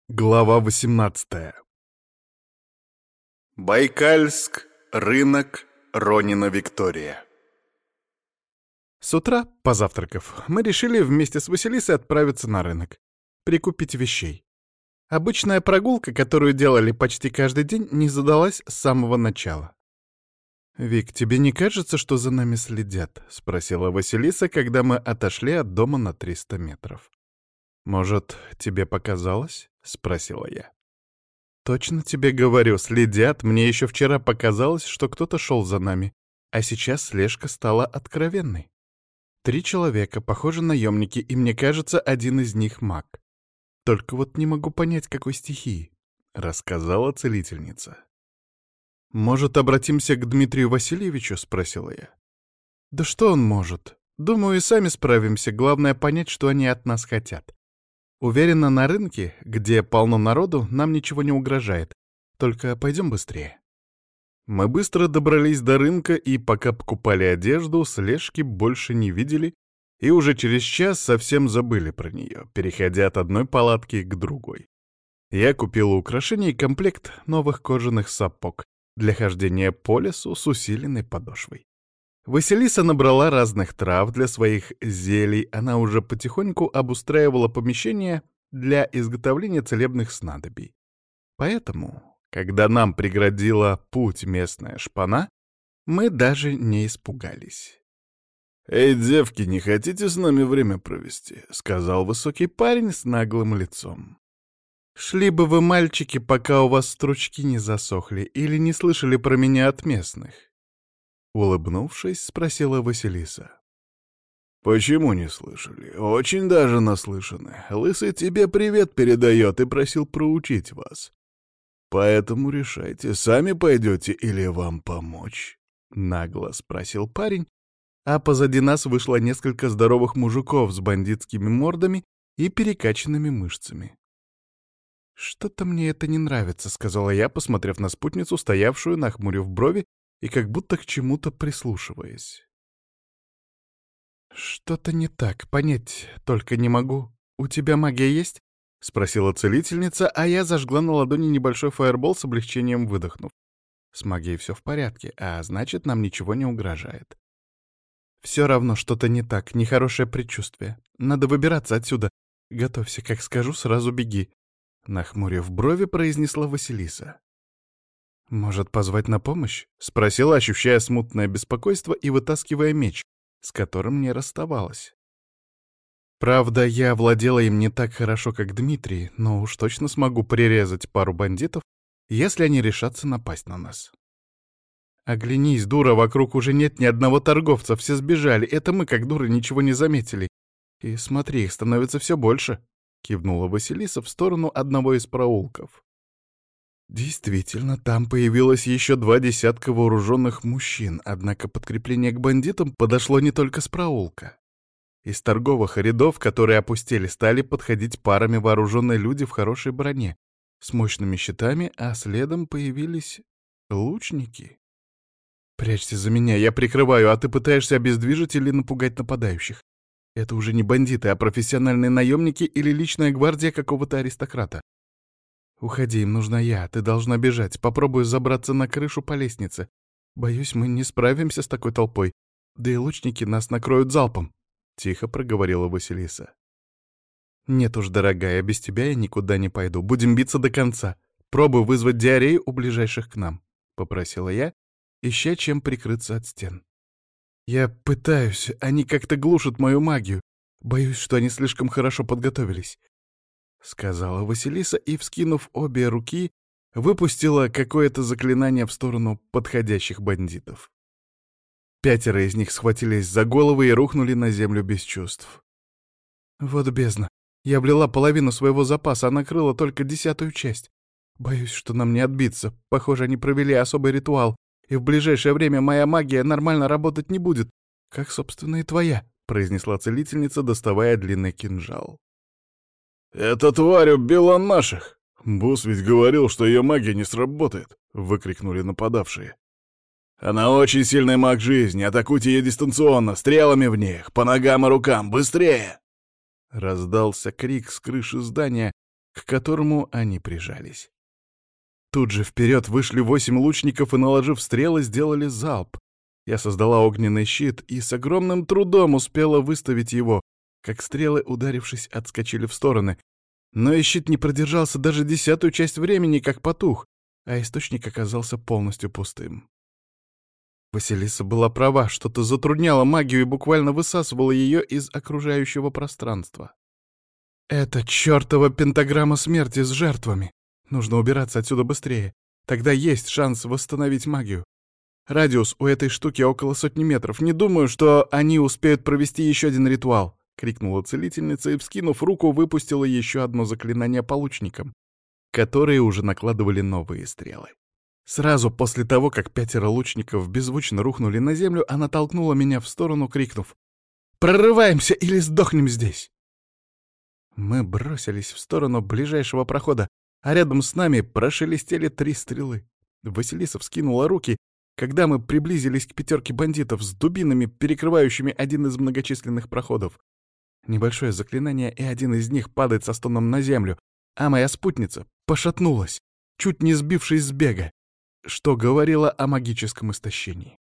Глава 18. Байкальск, рынок, Ронина Виктория. С утра, позавтракав, мы решили вместе с Василисой отправиться на рынок, прикупить вещей. Обычная прогулка, которую делали почти каждый день, не задалась с самого начала. «Вик, тебе не кажется, что за нами следят?» — спросила Василиса, когда мы отошли от дома на 300 метров. «Может, тебе показалось?» — спросила я. «Точно тебе говорю, следят. Мне еще вчера показалось, что кто-то шел за нами, а сейчас слежка стала откровенной. 3 человека, похоже, наемники, и мне кажется, один из них маг. Только вот не могу понять, какой стихии», — рассказала целительница. «Может, обратимся к Дмитрию Васильевичу?» — спросила я. «Да что он может? Думаю, и сами справимся. Главное понять, что они от нас хотят. Уверена, на рынке, где полно народу, нам ничего не угрожает. Только пойдем быстрее». Мы быстро добрались до рынка, и пока покупали одежду, слежки больше не видели, и уже через час совсем забыли про нее, переходя от одной палатки к другой. Я купила украшение и комплект новых кожаных сапог для хождения по лесу с усиленной подошвой. Василиса набрала разных трав для своих зелий, она уже потихоньку обустраивала помещение для изготовления целебных снадобий. Поэтому, когда нам преградила путь местная шпана, мы даже не испугались. «Эй, девки, не хотите с нами время провести?» — сказал высокий парень с наглым лицом. «Шли бы вы, мальчики, пока у вас стручки не засохли, или не слышали про меня от местных?» Улыбнувшись, спросила Василиса. «Почему не слышали? Очень даже наслышаны. Лысый тебе привет передает и просил проучить вас. Поэтому решайте, сами пойдете или вам помочь?» Нагло спросил парень, а позади нас вышло несколько здоровых мужиков с бандитскими мордами и перекачанными мышцами. «Что-то мне это не нравится», — сказала я, посмотрев на спутницу, стоявшую, нахмурив брови и как будто к чему-то прислушиваясь. «Что-то не так, понять только не могу. У тебя магия есть?» — спросила целительница, а я зажгла на ладони небольшой фаербол, с облегчением выдохнув. С магией все в порядке, а значит, нам ничего не угрожает. «Все равно что-то не так, нехорошее предчувствие. Надо выбираться отсюда. Готовься, как скажу, сразу беги», — нахмурив брови, произнесла Василиса. «Может, позвать на помощь?» — спросила, ощущая смутное беспокойство и вытаскивая меч, с которым не расставалась. Правда, я владела им не так хорошо, как Дмитрий, но уж точно смогу прирезать пару бандитов, если они решатся напасть на нас. «Оглянись, дура, вокруг уже нет ни одного торговца, все сбежали, это мы, как дуры, ничего не заметили. И смотри, их становится все больше», — кивнула Василиса в сторону одного из проулков. Действительно, там появилось еще 2 десятка вооруженных мужчин, однако подкрепление к бандитам подошло не только с проулка. Из торговых рядов, которые опустели, стали подходить парами вооруженные люди в хорошей броне, с мощными щитами, а следом появились лучники. «Прячься за меня, я прикрываю, а ты пытаешься обездвижить или напугать нападающих. Это уже не бандиты, а профессиональные наемники или личная гвардия какого-то аристократа. Уходи, им нужна я, ты должна бежать. Попробую забраться на крышу по лестнице. Боюсь, мы не справимся с такой толпой. Да и лучники нас накроют залпом», — тихо проговорила Василиса. «Нет уж, дорогая, без тебя я никуда не пойду. Будем биться до конца. Пробуй вызвать диарею у ближайших к нам», — попросила я, ища чем прикрыться от стен. «Я пытаюсь, они как-то глушат мою магию. Боюсь, что они слишком хорошо подготовились», — сказала Василиса и, вскинув обе руки, выпустила какое-то заклинание в сторону подходящих бандитов. 5 из них схватились за головы и рухнули на землю без чувств. «Вот бездна. Я влила половину своего запаса, а накрыла только 10-ю часть. Боюсь, что нам не отбиться. Похоже, они провели особый ритуал, и в ближайшее время моя магия нормально работать не будет, как, собственно, и твоя», — произнесла целительница, доставая длинный кинжал. «Эта тварь убила наших! Босс ведь говорил, что ее магия не сработает!» — выкрикнули нападавшие. «Она очень сильный маг жизни, атакуйте ее дистанционно, стрелами в них, по ногам и рукам, быстрее!» Раздался крик с крыши здания, к которому они прижались. Тут же вперед вышли 8 лучников и, наложив стрелы, сделали залп. Я создала огненный щит и с огромным трудом успела выставить его, как стрелы, ударившись, отскочили в стороны. Но и щит не продержался даже 10-ю часть времени, как потух, а источник оказался полностью пустым. Василиса была права, что-то затрудняло магию и буквально высасывало ее из окружающего пространства. «Это чертова пентаграмма смерти с жертвами. Нужно убираться отсюда быстрее. Тогда есть шанс восстановить магию. Радиус у этой штуки около 100 метров. Не думаю, что они успеют провести еще один ритуал», — крикнула целительница и, вскинув руку, выпустила еще одно заклинание по лучникам, которые уже накладывали новые стрелы. Сразу после того, как 5 лучников беззвучно рухнули на землю, она толкнула меня в сторону, крикнув: «Прорываемся или сдохнем здесь!» Мы бросились в сторону ближайшего прохода, а рядом с нами прошелестели 3 стрелы. Василиса вскинула руки, когда мы приблизились к 5 бандитов с дубинами, перекрывающими один из многочисленных проходов. Небольшое заклинание, и один из них падает со стоном на землю, а моя спутница пошатнулась, чуть не сбившись с бега, что говорило о магическом истощении.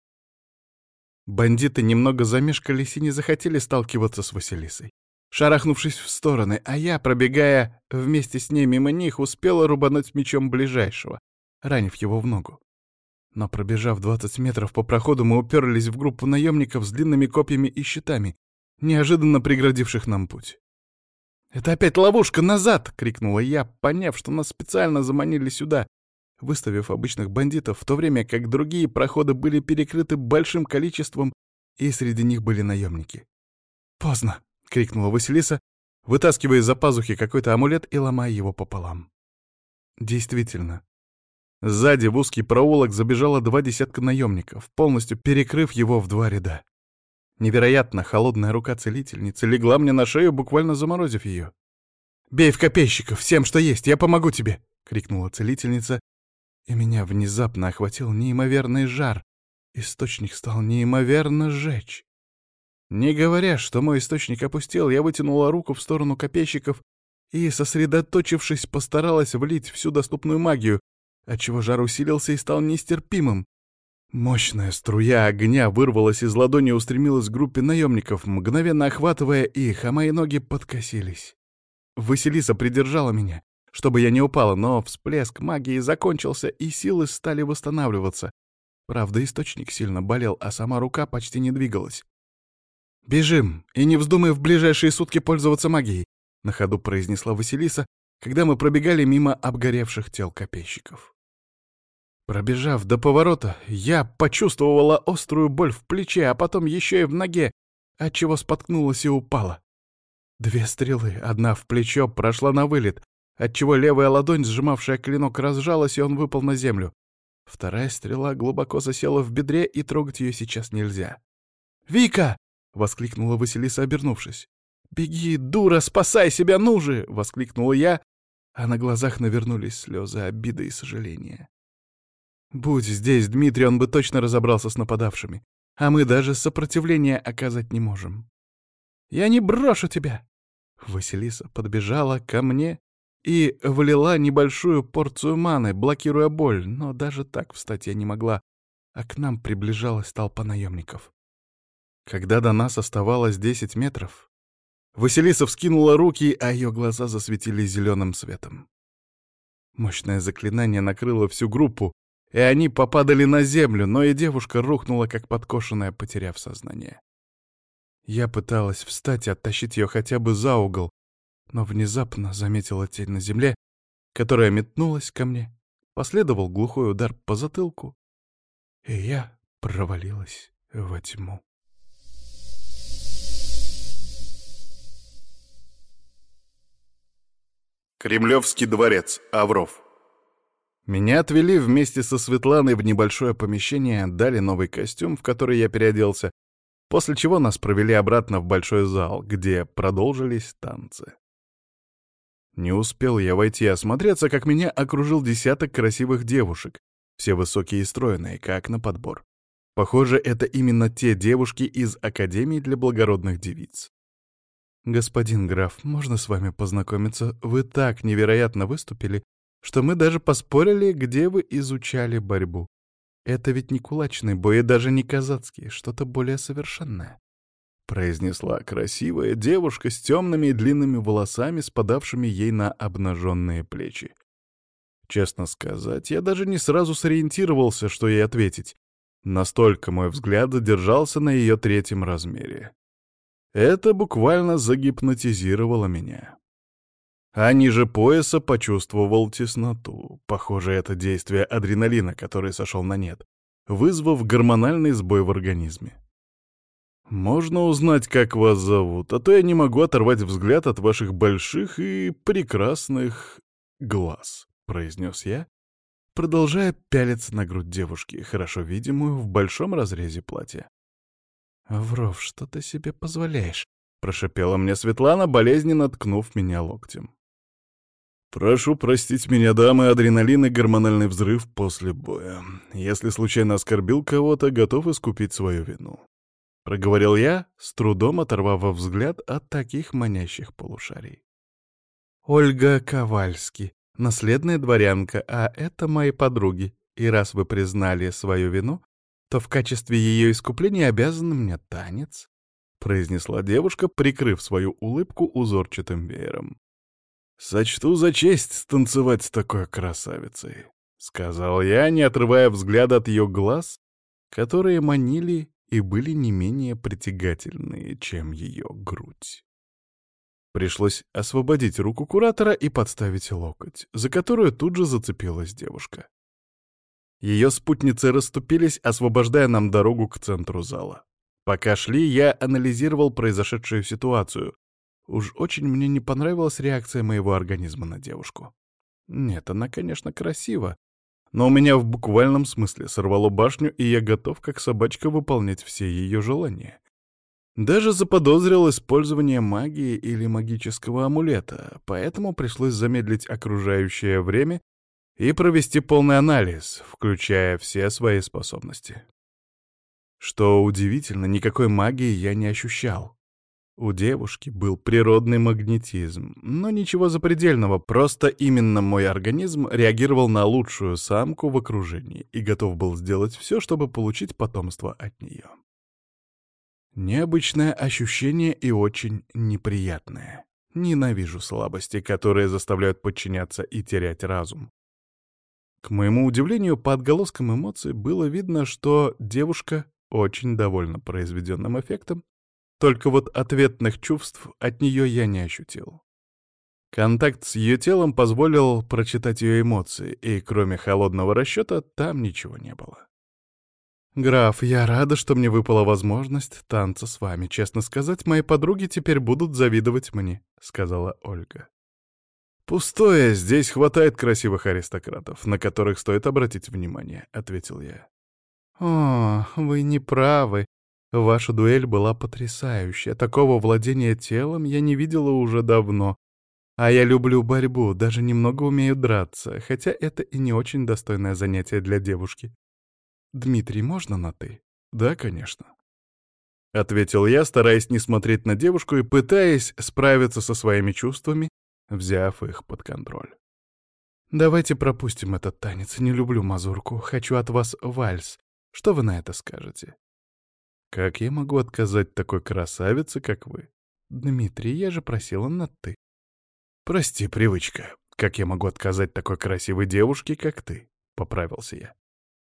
Бандиты немного замешкались и не захотели сталкиваться с Василисой, шарахнувшись в стороны, а я, пробегая вместе с ней мимо них, успела рубануть мечом ближайшего, ранив его в ногу. Но пробежав 20 метров по проходу, мы уперлись в группу наемников с длинными копьями и щитами, неожиданно преградивших нам путь. «Это опять ловушка! Назад!» — крикнула я, поняв, что нас специально заманили сюда, выставив обычных бандитов, в то время как другие проходы были перекрыты большим количеством, и среди них были наемники. «Поздно!» — крикнула Василиса, вытаскивая из-за пазухи какой-то амулет и ломая его пополам. Действительно. Сзади в узкий проулок забежало 2 десятка наемников, полностью перекрыв его в 2 ряда. Невероятно холодная рука целительницы легла мне на шею, буквально заморозив ее. «Бей в копейщиков, всем, что есть, я помогу тебе!» — крикнула целительница, и меня внезапно охватил неимоверный жар. Источник стал неимоверно жечь. Не говоря, что мой источник опустел, я вытянула руку в сторону копейщиков и, сосредоточившись, постаралась влить всю доступную магию, отчего жар усилился и стал нестерпимым. Мощная струя огня вырвалась из ладони и устремилась к группе наемников, мгновенно охватывая их, а мои ноги подкосились. Василиса придержала меня, чтобы я не упала, но всплеск магии закончился, и силы стали восстанавливаться. Правда, источник сильно болел, а сама рука почти не двигалась. «Бежим, и не вздумай в ближайшие сутки пользоваться магией», — на ходу произнесла Василиса, когда мы пробегали мимо обгоревших тел копейщиков. Пробежав до поворота, я почувствовала острую боль в плече, а потом еще и в ноге, отчего споткнулась и упала. 2 стрелы, одна в плечо, прошла на вылет, отчего левая ладонь, сжимавшая клинок, разжалась, и он выпал на землю. 2 стрела глубоко засела в бедре, и трогать ее сейчас нельзя. «Вика!» — воскликнула Василиса, обернувшись. «Беги, дура, спасай себя, ну же!» — воскликнула я, а на глазах навернулись слезы обиды и сожаления. Будь здесь Дмитрий, он бы точно разобрался с нападавшими, а мы даже сопротивления оказать не можем. «Я не брошу тебя!» Василиса подбежала ко мне и влила небольшую порцию маны, блокируя боль, но даже так встать я не могла, а к нам приближалась толпа наемников. Когда до нас оставалось 10 метров, Василиса вскинула руки, а ее глаза засветились зеленым светом. Мощное заклинание накрыло всю группу, и они попадали на землю, но и девушка рухнула, как подкошенная, потеряв сознание. Я пыталась встать и оттащить ее хотя бы за угол, но внезапно заметила тень на земле, которая метнулась ко мне, последовал глухой удар по затылку, и я провалилась во тьму. Кремлевский дворец, Авров. Меня отвели вместе со Светланой в небольшое помещение, дали новый костюм, в который я переоделся, после чего нас провели обратно в большой зал, где продолжились танцы. Не успел я войти и осмотреться, как меня окружил десяток красивых девушек, все высокие и стройные, как на подбор. Похоже, это именно те девушки из Академии для благородных девиц. «Господин граф, можно с вами познакомиться? Вы так невероятно выступили, что мы даже поспорили, где вы изучали борьбу. Это ведь не кулачный бой и даже не казацкий, что-то более совершенное», — произнесла красивая девушка с темными и длинными волосами, спадавшими ей на обнаженные плечи. Честно сказать, я даже не сразу сориентировался, что ей ответить. Настолько мой взгляд задержался на ее третьем размере. Это буквально загипнотизировало меня. А ниже пояса почувствовал тесноту. Похоже, это действие адреналина, который сошел на нет, вызвав гормональный сбой в организме. «Можно узнать, как вас зовут, а то я не могу оторвать взгляд от ваших больших и прекрасных глаз», — произнес я, продолжая пялиться на грудь девушки, хорошо видимую в большом разрезе платья. «Вров, что ты себе позволяешь?» — прошипела мне Светлана, болезненно ткнув меня локтем. «Прошу простить меня, дамы, адреналин и гормональный взрыв после боя. Если случайно оскорбил кого-то, готов искупить свою вину», — проговорил я, с трудом оторвав взгляд от таких манящих полушарий. «Ольга Ковальски, наследная дворянка, а это мои подруги, и раз вы признали свою вину, то в качестве ее искупления обязаны мне танец», — произнесла девушка, прикрыв свою улыбку узорчатым веером. «Сочту за честь станцевать с такой красавицей», — сказал я, не отрывая взгляда от ее глаз, которые манили и были не менее притягательные, чем ее грудь. Пришлось освободить руку куратора и подставить локоть, за которую тут же зацепилась девушка. Ее спутницы расступились, освобождая нам дорогу к центру зала. Пока шли, я анализировал произошедшую ситуацию. Уж очень мне не понравилась реакция моего организма на девушку. Нет, она, конечно, красива, но у меня в буквальном смысле сорвало башню, и я готов, как собачка, выполнять все ее желания. Даже заподозрил использование магии или магического амулета, поэтому пришлось замедлить окружающее время и провести полный анализ, включая все свои способности. Что удивительно, никакой магии я не ощущал. У девушки был природный магнетизм, но ничего запредельного, просто именно мой организм реагировал на лучшую самку в окружении и готов был сделать все, чтобы получить потомство от нее. Необычное ощущение и очень неприятное. Ненавижу слабости, которые заставляют подчиняться и терять разум. К моему удивлению, по отголоскам эмоций было видно, что девушка очень довольна произведенным эффектом, только вот ответных чувств от нее я не ощутил. Контакт с ее телом позволил прочитать ее эмоции, и кроме холодного расчета там ничего не было. «Граф, я рада, что мне выпала возможность танца с вами. Честно сказать, мои подруги теперь будут завидовать мне», — сказала Ольга. «Пустое, здесь хватает красивых аристократов, на которых стоит обратить внимание», — ответил я. «О, вы не правы. Ваша дуэль была потрясающая. Такого владения телом я не видела уже давно. А я люблю борьбу, даже немного умею драться, хотя это и не очень достойное занятие для девушки. Дмитрий, можно на «ты»?» «Да, конечно», — ответил я, стараясь не смотреть на девушку и пытаясь справиться со своими чувствами, взяв их под контроль. «Давайте пропустим этот танец. Не люблю мазурку. Хочу от вас вальс. Что вы на это скажете?» «Как я могу отказать такой красавице, как вы?» «Дмитрий, я же просила на «ты». «Прости, привычка. Как я могу отказать такой красивой девушке, как ты?» — поправился я.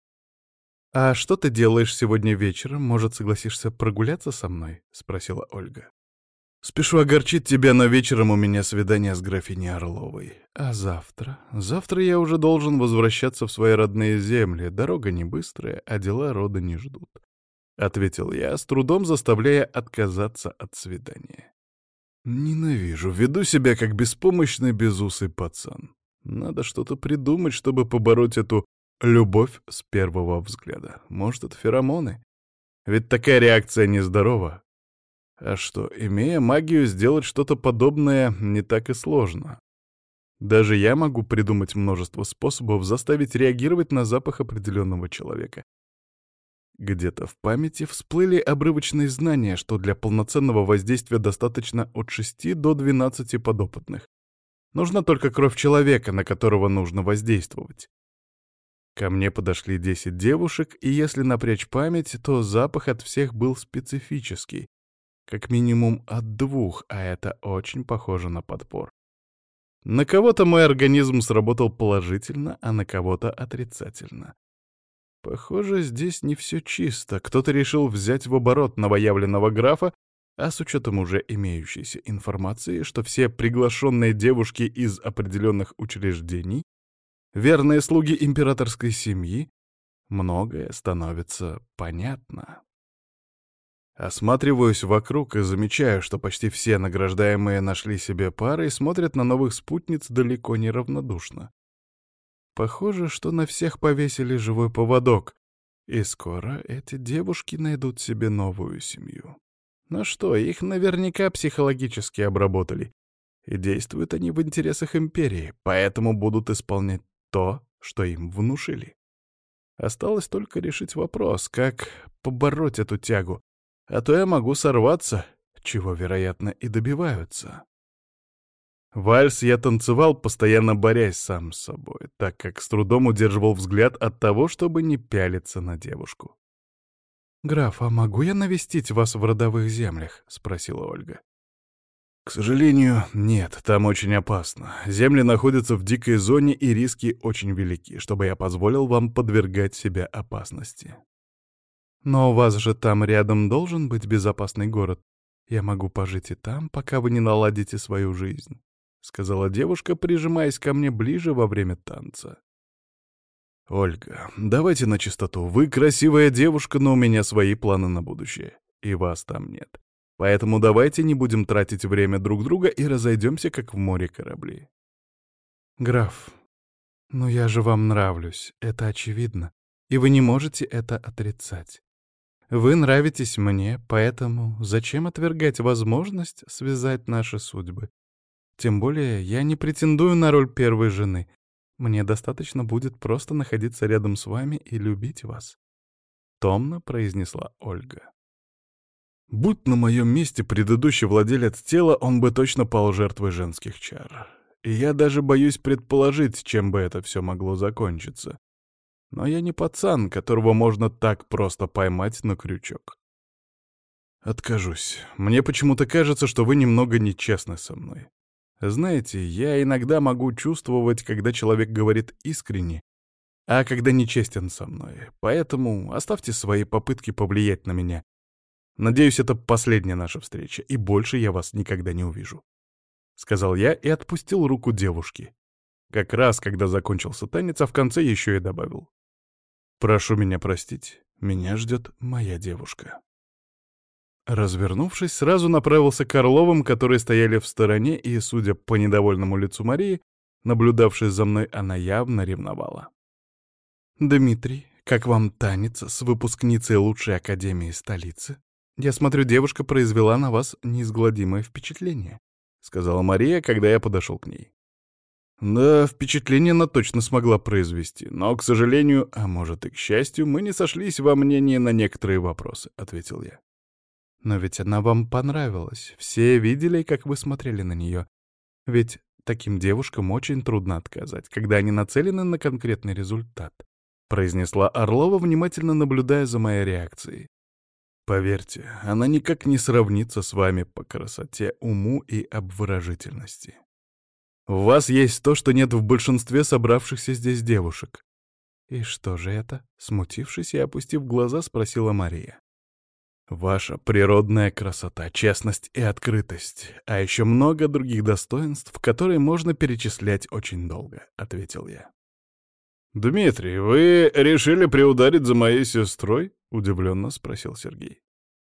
«А что ты делаешь сегодня вечером? Может, согласишься прогуляться со мной?» — спросила Ольга. «Спешу огорчить тебя, но вечером у меня свидание с графиней Орловой. А завтра? Завтра я уже должен возвращаться в свои родные земли. Дорога не быстрая, а дела рода не ждут», — ответил я, с трудом заставляя отказаться от свидания. «Ненавижу, веду себя как беспомощный безусый пацан. Надо что-то придумать, чтобы побороть эту любовь с первого взгляда. Может, это феромоны? Ведь такая реакция нездорова. А что, имея магию, сделать что-то подобное не так и сложно. Даже я могу придумать множество способов заставить реагировать на запах определенного человека. Где-то в памяти всплыли обрывочные знания, что для полноценного воздействия достаточно от 6 до 12 подопытных. Нужна только кровь человека, на которого нужно воздействовать. Ко мне подошли 10 девушек, и если напрячь память, то запах от всех был специфический. Как минимум от 2, а это очень похоже на подбор. На кого-то мой организм сработал положительно, а на кого-то отрицательно. Похоже, здесь не все чисто. Кто-то решил взять в оборот новоявленного графа, а с учетом уже имеющейся информации, что все приглашенные девушки из определенных учреждений, верные слуги императорской семьи, многое становится понятно. Осматриваюсь вокруг и замечаю, что почти все награждаемые нашли себе пары и смотрят на новых спутниц далеко не равнодушно. Похоже, что на всех повесили живой поводок, и скоро эти девушки найдут себе новую семью. Ну что, их наверняка психологически обработали, и действуют они в интересах империи, поэтому будут исполнять то, что им внушили. Осталось только решить вопрос, как побороть эту тягу, а то я могу сорваться, чего, вероятно, и добиваются. Вальс я танцевал, постоянно борясь сам с собой, так как с трудом удерживал взгляд от того, чтобы не пялиться на девушку. «Граф, а могу я навестить вас в родовых землях?» — спросила Ольга. «К сожалению, нет, там очень опасно. Земли находятся в дикой зоне, и риски очень велики, чтобы я позволил вам подвергать себя опасности. Но у вас же там рядом должен быть безопасный город. Я могу пожить и там, пока вы не наладите свою жизнь», — сказала девушка, прижимаясь ко мне ближе во время танца. «Ольга, давайте на чистоту. Вы красивая девушка, но у меня свои планы на будущее, и вас там нет. Поэтому давайте не будем тратить время друг друга и разойдемся, как в море корабли». «Граф, ну я же вам нравлюсь, это очевидно, и вы не можете это отрицать. Вы нравитесь мне, поэтому зачем отвергать возможность связать наши судьбы? Тем более я не претендую на роль первой жены. Мне достаточно будет просто находиться рядом с вами и любить вас», — томно произнесла Ольга. Будь на моем месте предыдущий владелец тела, он бы точно пал жертвой женских чар. И я даже боюсь предположить, чем бы это все могло закончиться. Но я не пацан, которого можно так просто поймать на крючок. Откажусь. Мне почему-то кажется, что вы немного нечестны со мной. Знаете, я иногда могу чувствовать, когда человек говорит искренне, а когда нечестен со мной. Поэтому оставьте свои попытки повлиять на меня. Надеюсь, это последняя наша встреча, и больше я вас никогда не увижу», — сказал я и отпустил руку девушки. Как раз, когда закончился танец, а в конце еще и добавил: «Прошу меня простить, меня ждет моя девушка». Развернувшись, сразу направился к Орловым, которые стояли в стороне, и, судя по недовольному лицу Марии, наблюдавшей за мной, она явно ревновала. «Дмитрий, как вам танец с выпускницей лучшей академии столицы? Я смотрю, девушка произвела на вас неизгладимое впечатление», — сказала Мария, когда я подошел к ней. «Да, впечатление она точно смогла произвести, но, к сожалению, а может и к счастью, мы не сошлись во мнении на некоторые вопросы», — ответил я. «Но ведь она вам понравилась. Все видели, как вы смотрели на нее. Ведь таким девушкам очень трудно отказать, когда они нацелены на конкретный результат», — произнесла Орлова, внимательно наблюдая за моей реакцией. «Поверьте, она никак не сравнится с вами по красоте, уму и обворожительности. В вас есть то, что нет в большинстве собравшихся здесь девушек». «И что же это?» — смутившись и опустив глаза, спросила Мария. «Ваша природная красота, честность и открытость, а еще много других достоинств, которые можно перечислять очень долго», — ответил я. «Дмитрий, вы решили приударить за моей сестрой?» — удивленно спросил Сергей.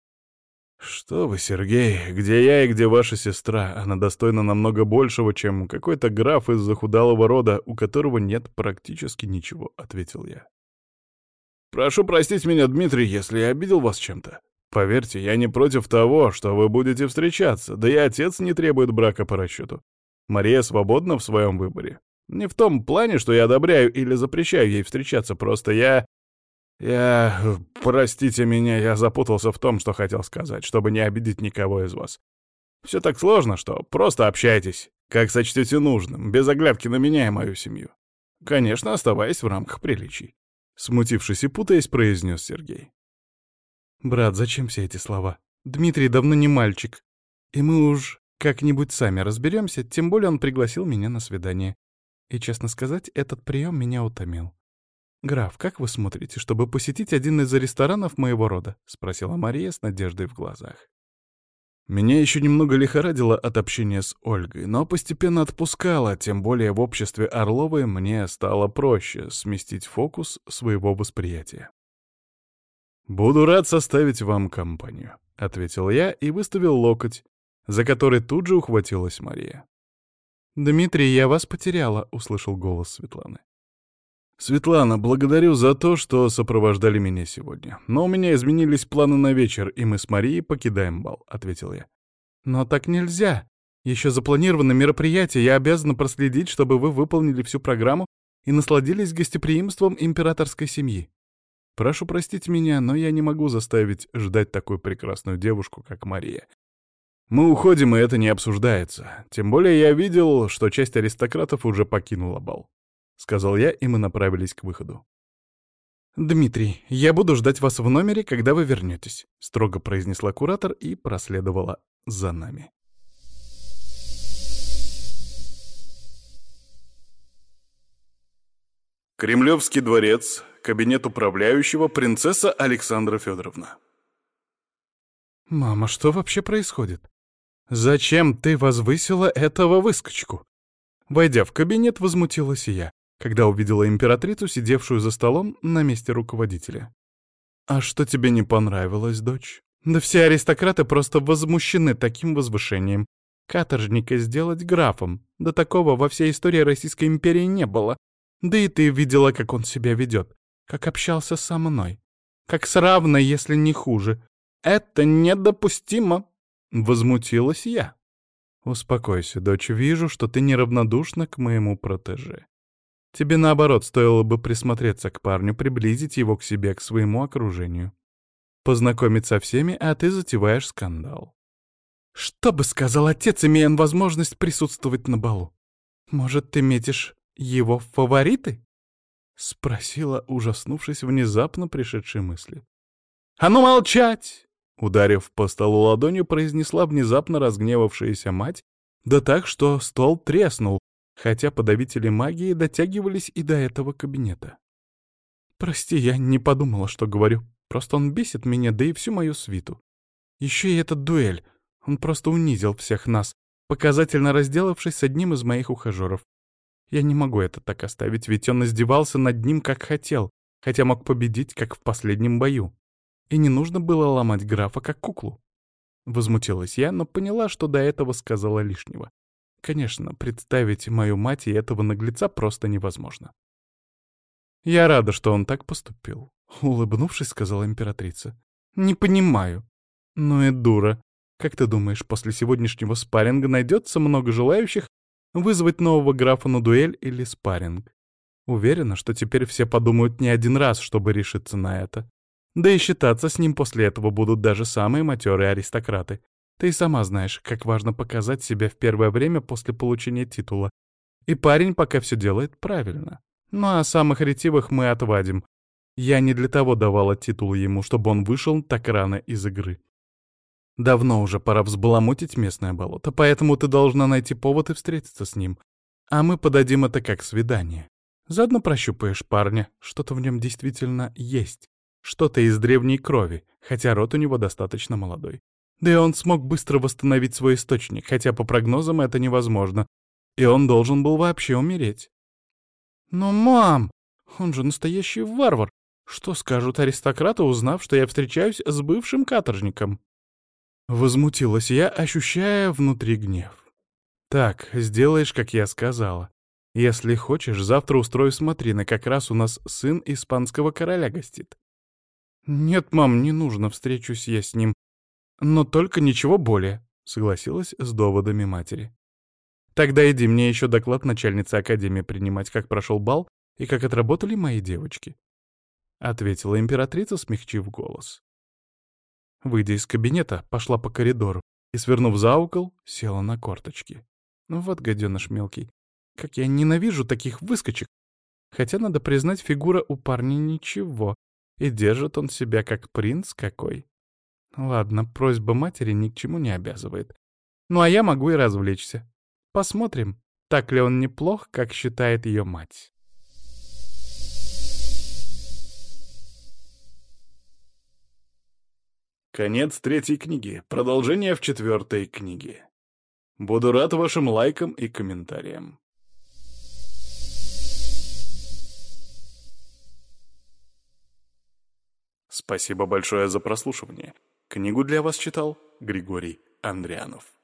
«Что вы, Сергей, где я и где ваша сестра? Она достойна намного большего, чем какой-то граф из захудалого рода, у которого нет практически ничего», — ответил я. «Прошу простить меня, Дмитрий, если я обидел вас чем-то. Поверьте, я не против того, что вы будете встречаться, да и отец не требует брака по расчету. Мария свободна в своем выборе. Не в том плане, что я одобряю или запрещаю ей встречаться, просто я Простите меня, я запутался в том, что хотел сказать, чтобы не обидеть никого из вас. Все так сложно, что просто общайтесь, как сочтете нужным, без оглядки на меня и мою семью. Конечно, оставаясь в рамках приличий. Смутившись и путаясь, произнес Сергей. «Брат, зачем все эти слова? Дмитрий давно не мальчик. И мы уж как-нибудь сами разберемся, тем более он пригласил меня на свидание. И, честно сказать, этот прием меня утомил. «Граф, как вы смотрите, чтобы посетить один из ресторанов моего рода?» — спросила Мария с надеждой в глазах. Меня еще немного лихорадило от общения с Ольгой, но постепенно отпускало, тем более в обществе Орловой мне стало проще сместить фокус своего восприятия. «Буду рад составить вам компанию», — ответил я и выставил локоть, за который тут же ухватилась Мария. «Дмитрий, я вас потеряла», — услышал голос Светланы. «Светлана, благодарю за то, что сопровождали меня сегодня. Но у меня изменились планы на вечер, и мы с Марией покидаем бал», — ответил я. «Но так нельзя. Еще запланировано мероприятие, я обязана проследить, чтобы вы выполнили всю программу и насладились гостеприимством императорской семьи. Прошу простить меня, но я не могу заставить ждать такую прекрасную девушку, как Мария. Мы уходим, и это не обсуждается. Тем более я видел, что часть аристократов уже покинула бал», — сказал я, и мы направились к выходу. «Дмитрий, я буду ждать вас в номере, когда вы вернетесь», — строго произнесла куратор и проследовала за нами. Кремлевский дворец, кабинет управляющего, принцесса Александра Федоровна. «Мама, что вообще происходит? Зачем ты возвысила этого выскочку?» Войдя в кабинет, возмутилась я, когда увидела императрицу, сидевшую за столом на месте руководителя. «А что тебе не понравилось, дочь?» «Да все аристократы просто возмущены таким возвышением. Каторжника сделать графом. Да такого во всей истории Российской империи не было. Да и ты видела, как он себя ведет, как общался со мной. Как с равной, если не хуже. Это недопустимо!» Возмутилась я. «Успокойся, дочь, вижу, что ты неравнодушна к моему протеже. Тебе, наоборот, стоило бы присмотреться к парню, приблизить его к себе, к своему окружению. Познакомить со всеми, а ты затеваешь скандал. Что бы сказал отец, имея возможность присутствовать на балу? Может, ты метишь его в фавориты?» — спросила, ужаснувшись внезапно пришедшей мысли. «А ну молчать!» — ударив по столу ладонью, произнесла внезапно разгневавшаяся мать, да так, что стол треснул, хотя подавители магии дотягивались и до этого кабинета. «Прости, я не подумала, что говорю. Просто он бесит меня, да и всю мою свиту. Еще и этот дуэль. Он просто унизил всех нас, показательно разделавшись с одним из моих ухажеров. Я не могу это так оставить, ведь он издевался над ним как хотел, хотя мог победить, как в последнем бою. И не нужно было ломать графа как куклу». Возмутилась я, но поняла, что до этого сказала лишнего. Конечно, представить мою мать и этого наглеца просто невозможно. «Я рада, что он так поступил», — улыбнувшись, сказала императрица. «Не понимаю». «Ну и дура. Как ты думаешь, после сегодняшнего спарринга найдется много желающих вызвать нового графа на дуэль или спарринг? Уверена, что теперь все подумают не один раз, чтобы решиться на это. Да и считаться с ним после этого будут даже самые матерые аристократы. Ты и сама знаешь, как важно показать себя в первое время после получения титула. И парень пока все делает правильно. Ну а самых ретивых мы отвадим. Я не для того давала титул ему, чтобы он вышел так рано из игры. Давно уже пора взбаламутить местное болото, поэтому ты должна найти повод и встретиться с ним. А мы подадим это как свидание. Заодно прощупаешь парня, что-то в нем действительно есть. Что-то из древней крови, хотя род у него достаточно молодой. Да и он смог быстро восстановить свой источник, хотя по прогнозам это невозможно. И он должен был вообще умереть. «Но, мам, он же настоящий варвар. Что скажут аристократы, узнав, что я встречаюсь с бывшим каторжником?» Возмутилась я, ощущая внутри гнев. «Так, сделаешь, как я сказала. Если хочешь, завтра устрою смотрины, как раз у нас сын испанского короля гостит». «Нет, мам, не нужно, встречусь я с ним. Но только ничего более», — согласилась с доводами матери. «Тогда иди, мне еще доклад начальницы академии принимать, как прошел бал и как отработали мои девочки». ответила императрица, смягчив голос. Выйдя из кабинета, пошла по коридору и, свернув за угол, села на корточки. Ну вот гаденыш мелкий. Как я ненавижу таких выскочек. Хотя, надо признать, фигура у парня ничего, и держит он себя как принц какой. Ладно, просьба матери ни к чему не обязывает. Ну а я могу и развлечься. Посмотрим, так ли он неплох, как считает ее мать. Конец 3-й книги. Продолжение в 4-й книге. Буду рад вашим лайкам и комментариям. Спасибо большое за прослушивание. Книгу для вас читал Григорий Андрянов.